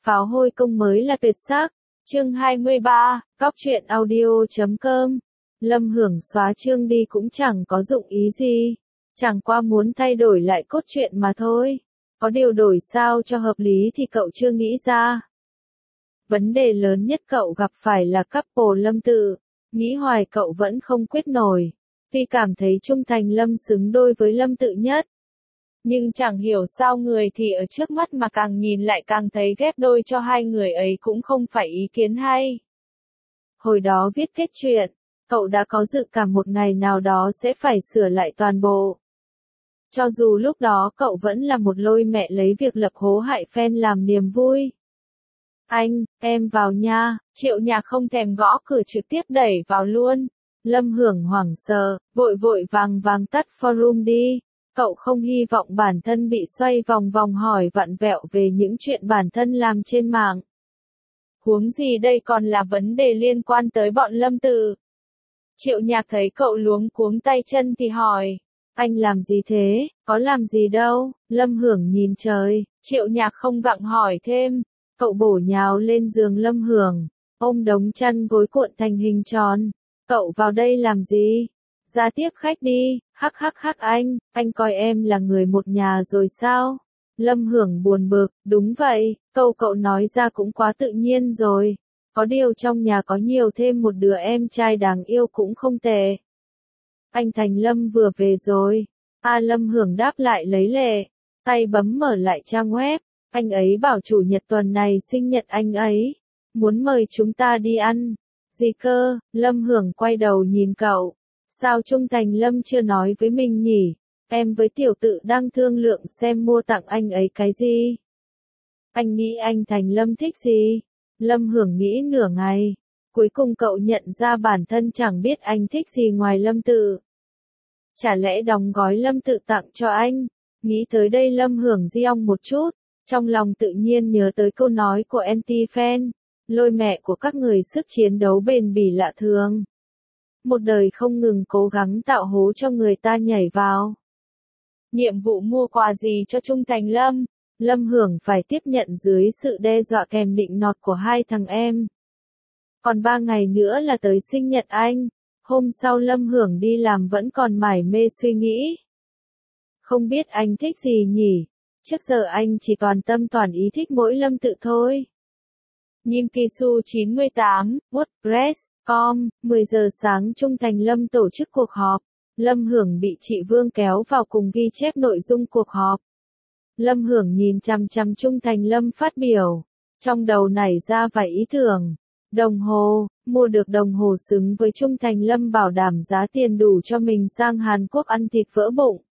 pháo hôi công mới là tuyệt sắc. Chương 23, Góc truyện audio.com. Lâm Hưởng xóa chương đi cũng chẳng có dụng ý gì, chẳng qua muốn thay đổi lại cốt truyện mà thôi. Có điều đổi sao cho hợp lý thì cậu chưa nghĩ ra. Vấn đề lớn nhất cậu gặp phải là couple Lâm Tự, nghĩ hoài cậu vẫn không quyết nổi. Tuy cảm thấy Trung Thành Lâm xứng đôi với Lâm Tự nhất, nhưng chẳng hiểu sao người thì ở trước mắt mà càng nhìn lại càng thấy ghép đôi cho hai người ấy cũng không phải ý kiến hay. Hồi đó viết kết truyện, cậu đã có dự cảm một ngày nào đó sẽ phải sửa lại toàn bộ. Cho dù lúc đó cậu vẫn là một lôi mẹ lấy việc lập hố hại fan làm niềm vui. Anh, em vào nha, Triệu Nhạc không thèm gõ cửa trực tiếp đẩy vào luôn. Lâm Hưởng hoảng sợ, vội vội vàng tắt forum đi. Cậu không hy vọng bản thân bị xoay vòng vòng hỏi vặn vẹo về những chuyện bản thân làm trên mạng. Huống gì đây còn là vấn đề liên quan tới bọn Lâm Tự. Triệu Nhạc thấy cậu luống cuống tay chân thì hỏi, anh làm gì thế, có làm gì đâu. Lâm Hưởng nhìn trời, Triệu Nhạc không gặng hỏi thêm. Cậu bổ nhào lên giường Lâm Hưởng, ôm đống chăn gối cuộn thành hình tròn. Cậu vào đây làm gì? Ra tiếp khách đi, hắc anh coi em là người một nhà rồi sao? Lâm Hưởng buồn bực, đúng vậy, câu cậu nói ra cũng quá tự nhiên rồi. Có điều trong nhà có nhiều thêm một đứa em trai đáng yêu cũng không tệ. Anh Thành Lâm vừa về rồi. Lâm Hưởng đáp lại lấy lệ, tay bấm mở lại trang web. Anh ấy bảo chủ nhật tuần này sinh nhật anh ấy, muốn mời chúng ta đi ăn. Gì cơ? Lâm Hưởng quay đầu nhìn cậu. Sao Trung Thành Lâm chưa nói với mình nhỉ? Em với tiểu tự đang thương lượng xem mua tặng anh ấy cái gì. Anh nghĩ anh Thành Lâm thích gì? Lâm Hưởng nghĩ nửa ngày. Cuối cùng cậu nhận ra bản thân chẳng biết anh thích gì ngoài Lâm Tự. Chả lẽ đóng gói Lâm Tự tặng cho anh? Nghĩ tới đây Lâm Hưởng giong một chút. Trong lòng tự nhiên nhớ tới câu nói của anti-fan. Lôi mẹ của các người sức chiến đấu bền bỉ lạ thường. Một đời không ngừng cố gắng tạo hố cho người ta nhảy vào. Nhiệm vụ mua quà gì cho Trung Thành Lâm? Lâm Hưởng phải tiếp nhận dưới sự đe dọa kèm định nọt của hai thằng em. Còn 3 ngày nữa là tới sinh nhật anh. Hôm sau Lâm Hưởng đi làm vẫn còn mải mê suy nghĩ. Không biết anh thích gì nhỉ? Trước giờ anh chỉ toàn tâm toàn ý thích mỗi Lâm Tự thôi. Nhim Kisu 98, WordPress.com, 10 giờ sáng Trung Thành Lâm tổ chức cuộc họp. Lâm Hưởng bị chị Vương kéo vào cùng ghi chép nội dung cuộc họp. Lâm Hưởng nhìn chằm chằm Trung Thành Lâm phát biểu. Trong đầu nảy ra vài ý tưởng. Đồng hồ, mua được đồng hồ xứng với Trung Thành Lâm bảo đảm giá tiền đủ cho mình sang Hàn Quốc ăn thịt vỡ bụng.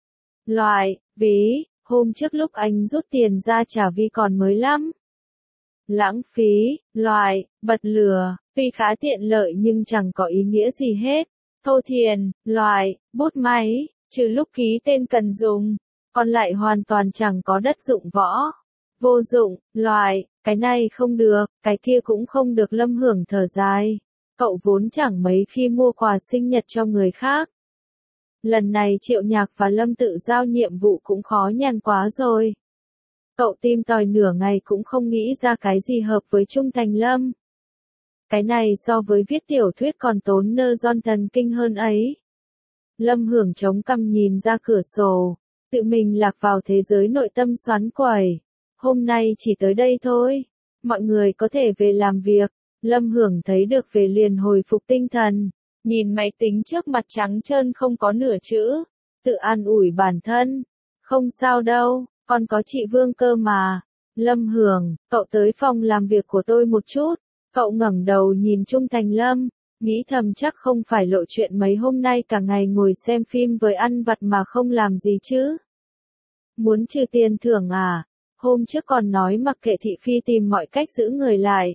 Loại, ví, hôm trước lúc anh rút tiền ra trả Vi còn mới lắm. Lãng phí, loại, bật lửa, tuy khá tiện lợi nhưng chẳng có ý nghĩa gì hết. Thô thiền, loại, bút máy, trừ lúc ký tên cần dùng, còn lại hoàn toàn chẳng có đất dụng võ. Vô dụng, loại, cái này không được, cái kia cũng không được. Lâm Hưởng thở dài. Cậu vốn chẳng mấy khi mua quà sinh nhật cho người khác. Lần này Triệu Nhạc và Lâm Tự giao nhiệm vụ cũng khó nhằn quá rồi. Cậu tìm tòi nửa ngày cũng không nghĩ ra cái gì hợp với Trung Thành Lâm. Cái này so với viết tiểu thuyết còn tốn nơ giòn thần kinh hơn ấy. Lâm Hưởng chống cằm nhìn ra cửa sổ, tự mình lạc vào thế giới nội tâm xoắn quẩy. Hôm nay chỉ tới đây thôi, mọi người có thể về làm việc. Lâm Hưởng thấy được về liền hồi phục tinh thần, nhìn máy tính trước mặt trắng trơn không có nửa chữ, tự an ủi bản thân. Không sao đâu, còn có chị Vương cơ mà. Lâm Hưởng, cậu tới phòng làm việc của tôi một chút. Cậu ngẩng đầu nhìn Trung Thành Lâm, nghĩ thầm chắc không phải lộ chuyện mấy hôm nay cả ngày ngồi xem phim với ăn vặt mà không làm gì chứ. Muốn trừ tiền thưởng à? Hôm trước còn nói mặc kệ thị phi tìm mọi cách giữ người lại.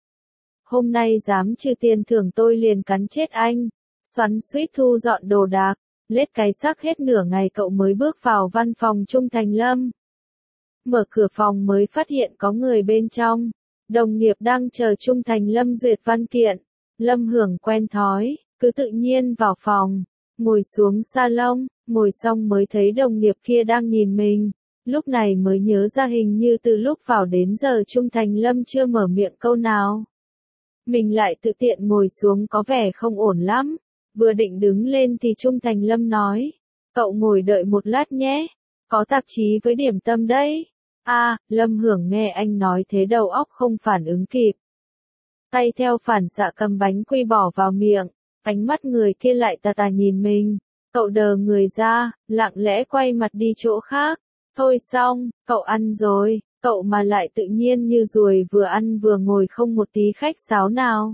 Hôm nay dám trừ tiền thưởng tôi liền cắn chết anh. Xoắn xuýt thu dọn đồ đạc, lết cái xác hết nửa ngày cậu mới bước vào văn phòng Trung Thành Lâm. Mở cửa phòng mới phát hiện có người bên trong. Đồng nghiệp đang chờ Trung Thành Lâm duyệt văn kiện. Lâm Hưởng quen thói, cứ tự nhiên vào phòng, ngồi xuống salon, ngồi xong mới thấy đồng nghiệp kia đang nhìn mình. Lúc này mới nhớ ra hình như từ lúc vào đến giờ Trung Thành Lâm chưa mở miệng câu nào. Mình lại tự tiện ngồi xuống có vẻ không ổn lắm. Vừa định đứng lên thì Trung Thành Lâm nói. Cậu ngồi đợi một lát nhé. Có tạp chí với điểm tâm đấy. Lâm Hưởng nghe anh nói thế đầu óc không phản ứng kịp. Tay theo phản xạ cầm bánh quy bỏ vào miệng. Ánh mắt người kia lại tà tà nhìn mình. Cậu đờ người ra, lặng lẽ quay mặt đi chỗ khác. Thôi xong, cậu ăn rồi, cậu mà lại tự nhiên như ruồi vừa ăn vừa ngồi không một tí khách sáo nào.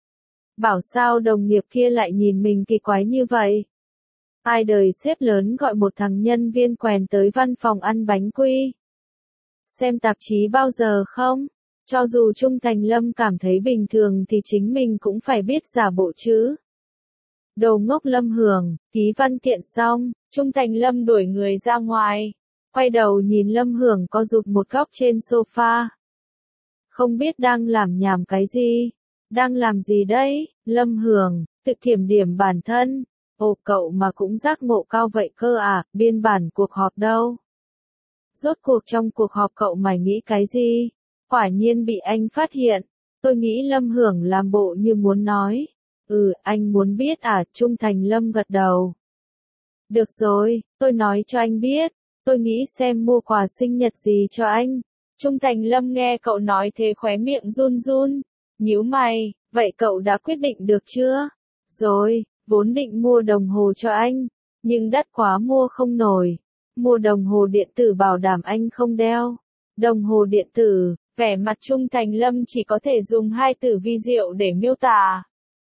Bảo sao đồng nghiệp kia lại nhìn mình kỳ quái như vậy. Ai đời sếp lớn gọi một thằng nhân viên quèn tới văn phòng ăn bánh quy. Xem tạp chí bao giờ không? Cho dù Trung Thành Lâm cảm thấy bình thường thì chính mình cũng phải biết giả bộ chứ. Đồ ngốc Lâm Hưởng, ký văn kiện xong, Trung Thành Lâm đuổi người ra ngoài. Quay đầu nhìn Lâm Hưởng co rụt một góc trên sofa. Không biết đang làm nhảm cái gì. Đang làm gì đấy, Lâm Hưởng, tự kiểm điểm bản thân. Ồ cậu mà cũng giác ngộ cao vậy cơ à, biên bản cuộc họp đâu. Rốt cuộc trong cuộc họp cậu mày nghĩ cái gì? Quả nhiên bị anh phát hiện. Tôi nghĩ Lâm Hưởng làm bộ như muốn nói. Anh muốn biết à, Trung Thành Lâm gật đầu. Được rồi, tôi nói cho anh biết. Tôi nghĩ xem mua quà sinh nhật gì cho anh. Trung Thành Lâm nghe cậu nói thế khóe miệng run run. Nhíu mày, vậy cậu đã quyết định được chưa? Rồi, vốn định mua đồng hồ cho anh. Nhưng đắt quá mua không nổi. Mua đồng hồ điện tử bảo đảm anh không đeo. Đồng hồ điện tử, vẻ mặt Trung Thành Lâm chỉ có thể dùng hai từ vi diệu để miêu tả.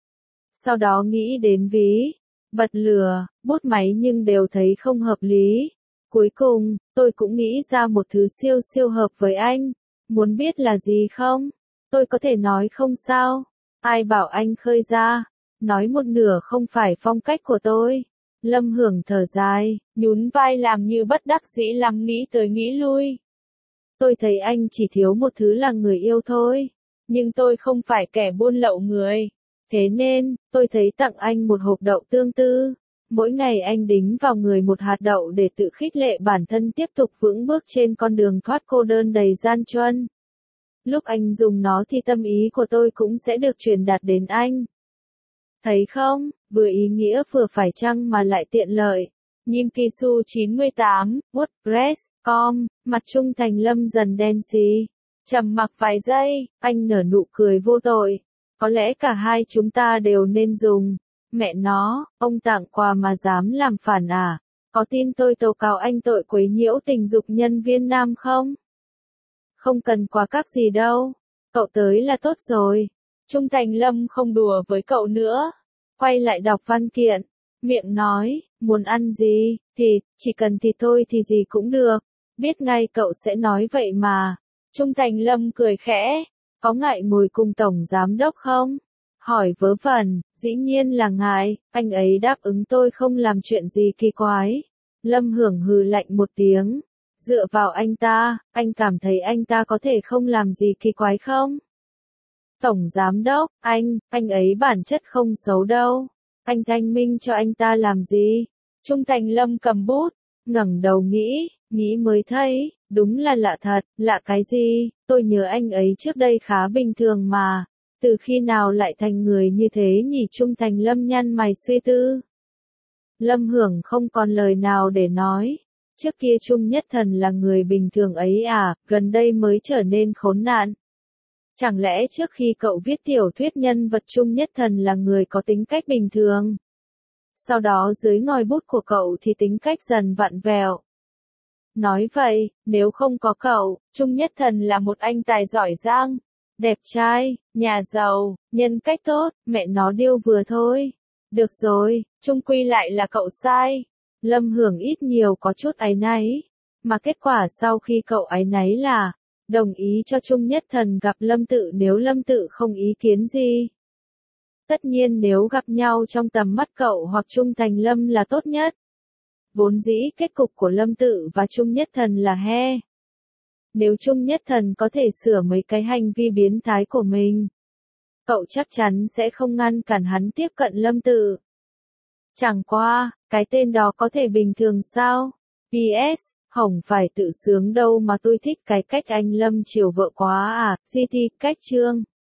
Sau đó nghĩ đến ví, bật lửa, bút máy nhưng đều thấy không hợp lý. Cuối cùng, tôi cũng nghĩ ra một thứ siêu siêu hợp với anh. Muốn biết là gì không? Tôi có thể nói không sao? Ai bảo anh khơi ra? Nói một nửa không phải phong cách của tôi. Lâm Hưởng thở dài, nhún vai làm như bất đắc dĩ lắm nghĩ tới nghĩ lui. Tôi thấy anh chỉ thiếu một thứ là người yêu thôi. Nhưng tôi không phải kẻ buôn lậu người. Thế nên, tôi thấy tặng anh một hộp đậu tương tư. Mỗi ngày anh đính vào người một hạt đậu để tự khích lệ bản thân tiếp tục vững bước trên con đường thoát cô đơn đầy gian truân. Lúc anh dùng nó thì tâm ý của tôi cũng sẽ được truyền đạt đến anh. Thấy không, vừa ý nghĩa vừa phải chăng mà lại tiện lợi. Nhim Kisu 98, WordPress.com, mặt Trung Thành Lâm dần đen xì. Trầm mặc vài giây, anh nở nụ cười vô tội. Có lẽ cả hai chúng ta đều nên dùng. Mẹ nó, ông tặng quà mà dám làm phản à? Có tin tôi tố cáo anh tội quấy nhiễu tình dục nhân viên nam không? Không cần quà cáp gì đâu. Cậu tới là tốt rồi. Trung Thành Lâm không đùa với cậu nữa. Quay lại đọc văn kiện. Miệng nói, muốn ăn gì, thịt, chỉ cần thịt thôi thì gì cũng được. Biết ngay cậu sẽ nói vậy mà. Trung Thành Lâm cười khẽ. Có ngại ngồi cùng tổng giám đốc không? Hỏi vớ vẩn, dĩ nhiên là ngại, anh ấy đáp ứng tôi không làm chuyện gì kỳ quái. Lâm Hưởng hừ lạnh một tiếng. Dựa vào anh ta, anh cảm thấy anh ta có thể không làm gì kỳ quái không? Tổng giám đốc, anh ấy bản chất không xấu đâu. Anh thanh minh cho anh ta làm gì? Trung Thành Lâm cầm bút, ngẩng đầu nghĩ mới thấy, đúng là lạ thật, lạ cái gì, tôi nhớ anh ấy trước đây khá bình thường mà. Từ khi nào lại thành người như thế nhỉ? Trung Thành Lâm nhăn mày suy tư. Lâm Hưởng không còn lời nào để nói. Trước kia Trung Nhất Thần là người bình thường ấy à, gần đây mới trở nên khốn nạn. Chẳng lẽ trước khi cậu viết tiểu thuyết nhân vật Trung Nhất Thần là người có tính cách bình thường? Sau đó dưới ngòi bút của cậu thì tính cách dần vặn vẹo. Nói vậy, nếu không có cậu, Trung Nhất Thần là một anh tài giỏi giang, đẹp trai, nhà giàu, nhân cách tốt, mẹ nó điêu vừa thôi. Được rồi, chung quy lại là cậu sai. Lâm Hưởng ít nhiều có chút áy náy. Mà kết quả sau khi cậu áy náy là đồng ý cho Trung Nhất Thần gặp Lâm Tự nếu Lâm Tự không ý kiến gì. Tất nhiên nếu gặp nhau trong tầm mắt cậu hoặc Trung Thành Lâm là tốt nhất. Vốn dĩ kết cục của Lâm Tự và Trung Nhất Thần là he. Nếu Trung Nhất Thần có thể sửa mấy cái hành vi biến thái của mình, cậu chắc chắn sẽ không ngăn cản hắn tiếp cận Lâm Tự. Chẳng qua, cái tên đó có thể bình thường sao? PS, Không phải tự sướng đâu mà tôi thích cái cách anh Lâm chiều vợ quá à, GT, cách chương.